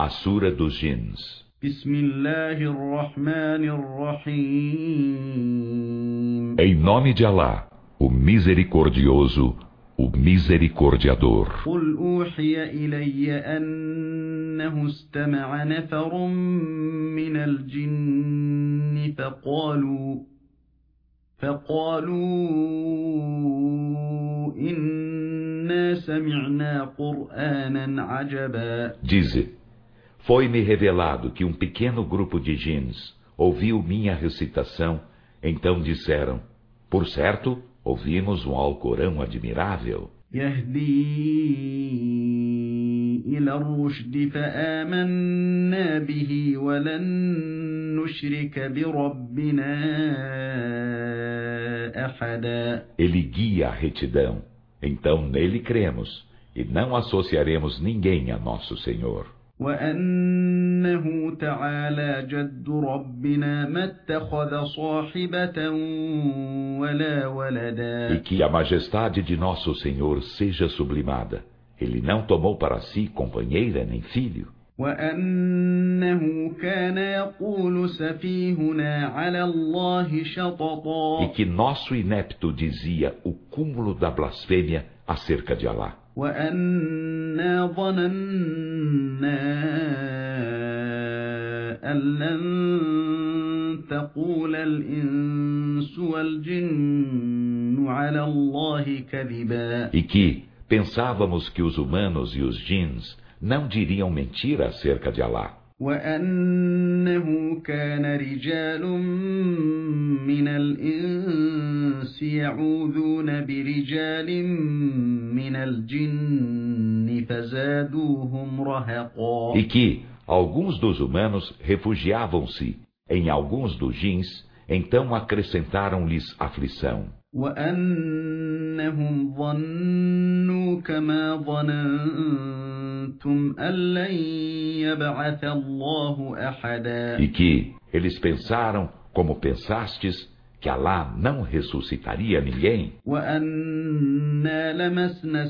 A Sura dos Jins. Em nome de Alá, o Misericordioso, o Misericordiador. قل أوحي إلي أنه استمع نفر من الجن فقالوا إنا سمعنا قرآنا عجبا. Dize, foi-me revelado que um pequeno grupo de jins ouviu minha recitação, então disseram, por certo, ouvimos um Alcorão admirável. يهدي إلى الرشد فآمنا به ولن نشرك بربنا أحدا. Ele guia a retidão, então nele cremos, e não associaremos ninguém a nosso Senhor. وأنه تعالى جد ربنا ما اتخذ صاحبة ولا ولدا. E que a majestade de nosso Senhor seja sublimada. Ele não tomou para si companheira nem filho. وأنه كان يقول سفيهنا على الله شططا. E que nosso inepto dizia o cúmulo da blasfêmia acerca de Alá. وأنا ظننا أن لن تقول الإنس والجن على الله كذبا. E que pensávamos que os humanos e os jins não diriam mentira acerca de Alá. وأنه كان رجال من الإنس يعوذون برجال من الجن فزادوهم رهقا. E que alguns dos humanos refugiavam-se em alguns dos jins, então acrescentaram-lhes aflição. وأنهم ظنوا كما ظننتم أن لن يبعث الله أحدا. E que eles pensaram, como pensastes, que Alá não ressuscitaria ninguém. وأنا لمسنا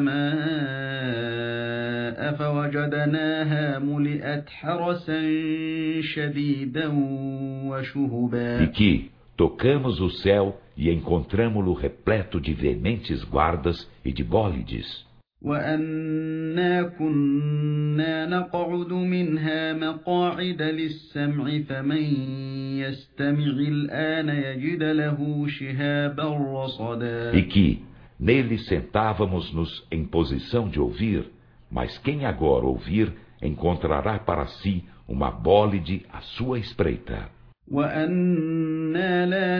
السماء فوجدناها ملئت حرسا شديدا وشهبا. E que tocamos o céu e encontramo-lo repleto de veementes guardas e de bólides. وأنا كنا نقعد منها مقاعد للسمع فمن يستمع الآن يجد له شهابا رصدا. E que nele sentávamos-nos em posição de ouvir, mas quem agora ouvir encontrará para si uma bólide à sua espreita. وأنا لا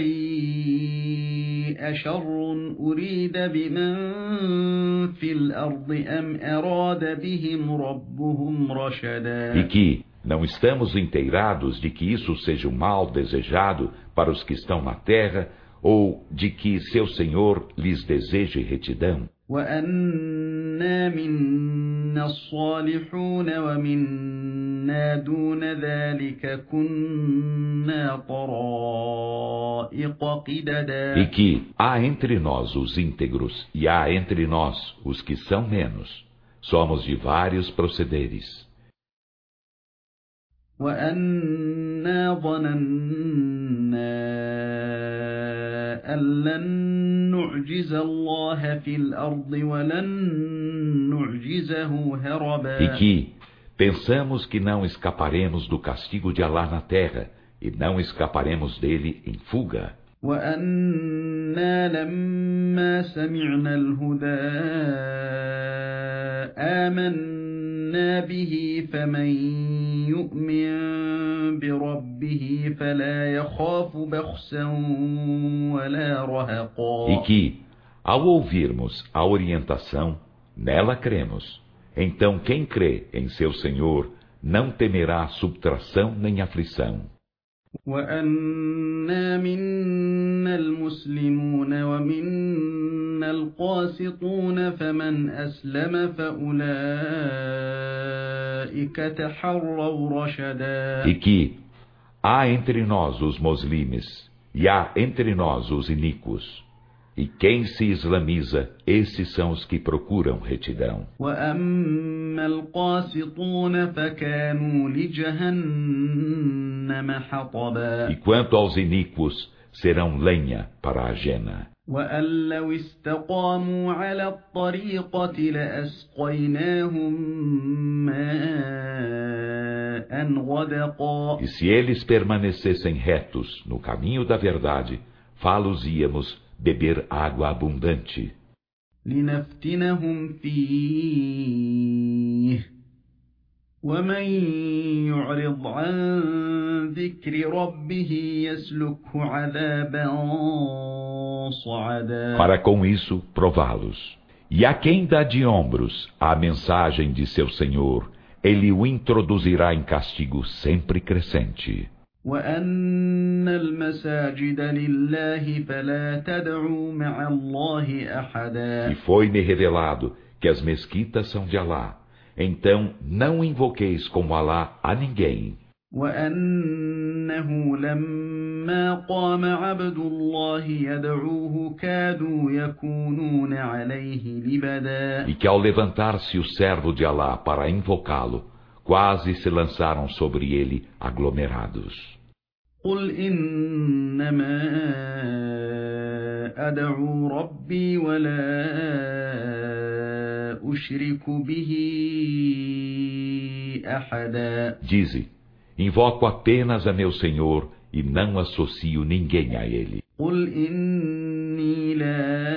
ندري أشر أريد بمن في الأرض أم أراد بهم ربهم رشدا. E que não estamos inteirados de que isso seja um mal desejado para os que estão na terra, ou de que seu Senhor lhes deseje retidão. وأنا منا الصالحون ومنا دون ذلك كنا طرائق قددا. E que há entre nós os íntegros e há entre nós os que são menos. Somos de vários procederes. وأنا ظننا أن لن نعجز الله في الأرض ولن نعجزه هربا. E que pensamos que não escaparemos do castigo de Alá na terra e não escaparemos dele em fuga. وأنا لما سمعنا الهدى آمنا به فمن يؤمن بربه فلا يخاف بخسا ولا رهقا. E que, ao ouvirmos a orientação, nela cremos. Então quem crê em seu Senhor não temerá subtração nem aflição. وأنا منا المسلمون ومنا القاسطون فمن أسلم فأولئك تحروا رشدا. E que há entre nós os muslimes e há entre nós os iníquos. E quem se islamiza, esses são os que procuram retidão. وأما القاسطون فكانوا لجهنم حطبا E quanto aos iníquos, serão lenha para a jena. وأن لو استقاموا على الطريقة لأسقيناهم ماء غدقا E se eles permanecessem retos no caminho da verdade, fá-los-íamos beber água abundante, لنفتنهم فيه ومن يعرض عن ذكر ربه يسلكه عذابا صعدا para com isso prová-los. E a quem dá de ombros à mensagem de seu Senhor, ele o introduzirá em castigo sempre crescente. وأن المساجد لله فلا تدعوا مع الله أحدا E foi-me revelado que as mesquitas são de Alá. Então não invoqueis como Alá a ninguém. وأنه لما قام عبد الله يدعوه كادوا يكونون عليه لبدا E que ao levantar-se o servo de Alá para invocá-lo, quase se lançaram sobre ele aglomerados. قل إنما أدعو ربي ولا أشرك به أحدا Dize, invoco apenas a meu Senhor e não associo ninguém a ele. قل إني لا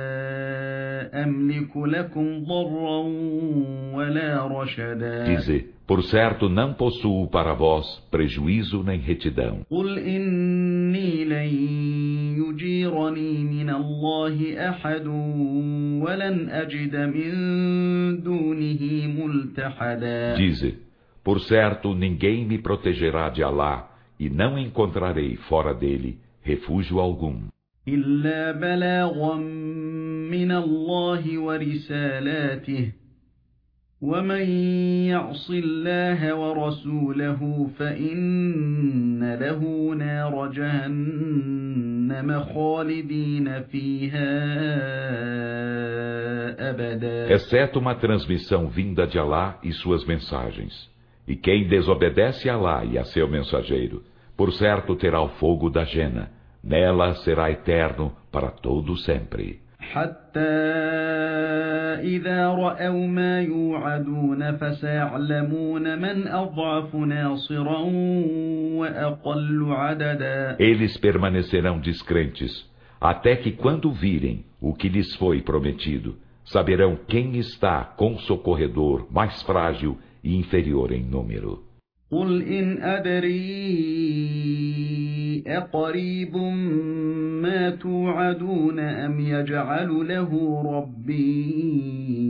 أملك لكم ضرا ولا رشدا Dize, por certo não possuo para vós prejuízo nem retidão. قل إني لن يجيرني من الله أحد ولن أجد من دونه ملتحدا Dize, por certo ninguém me protegerá de Alá e não encontrarei fora dele refúgio algum. إلا بلاغا من الله ورسالاته ومن يعص الله ورسوله فإن له نار جهنم خالدين فيها أبدا Exceto uma transmissão vinda de Alá e suas mensagens. E quem desobedece a Alá e a seu mensageiro, por certo terá o fogo da jena. Nela será eterno para todo sempre. حتى إذا رأوا ما يوعدون فسيعلمون من أضعف ناصرا وأقل عددا Eles permanecerão descrentes, até que quando virem o que lhes foi prometido, saberão quem está com socorredor mais frágil e inferior em número. قل إن أدري أقريب ما توعدون أم يجعل له ربي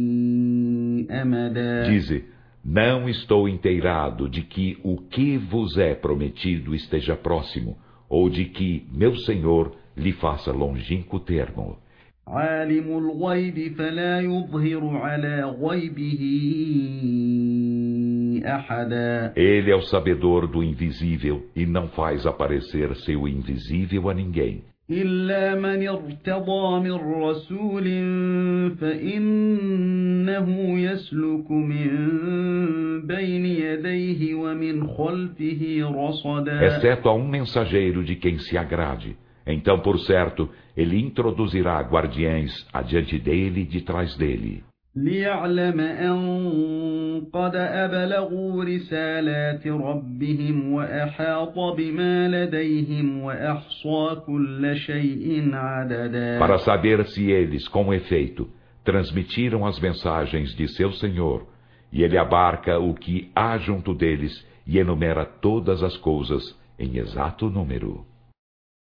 أمدا Dize, não estou inteirado de que o que vos é prometido esteja próximo, ou de que meu Senhor lhe faça longínquo termo. عالم الغيب فلا يظهر على غيبه أحدا Ele é o sabedor do invisível e não faz aparecer seu invisível a ninguém. إلا من ارتضى من رسول فإنه يسلك من بين يديه ومن خلفه رصدا Exceto a um mensageiro de quem se agrade. Então, por certo, ele introduzirá guardiães adiante dele e de trás dele. ليعلم أن قد أبلغوا رسالات ربهم وأحاط بما لديهم وأحصى كل شيء عددا Para saber se eles, com efeito, transmitiram as mensagens de seu Senhor, e ele abarca o que há junto deles e enumera todas as coisas em exato número.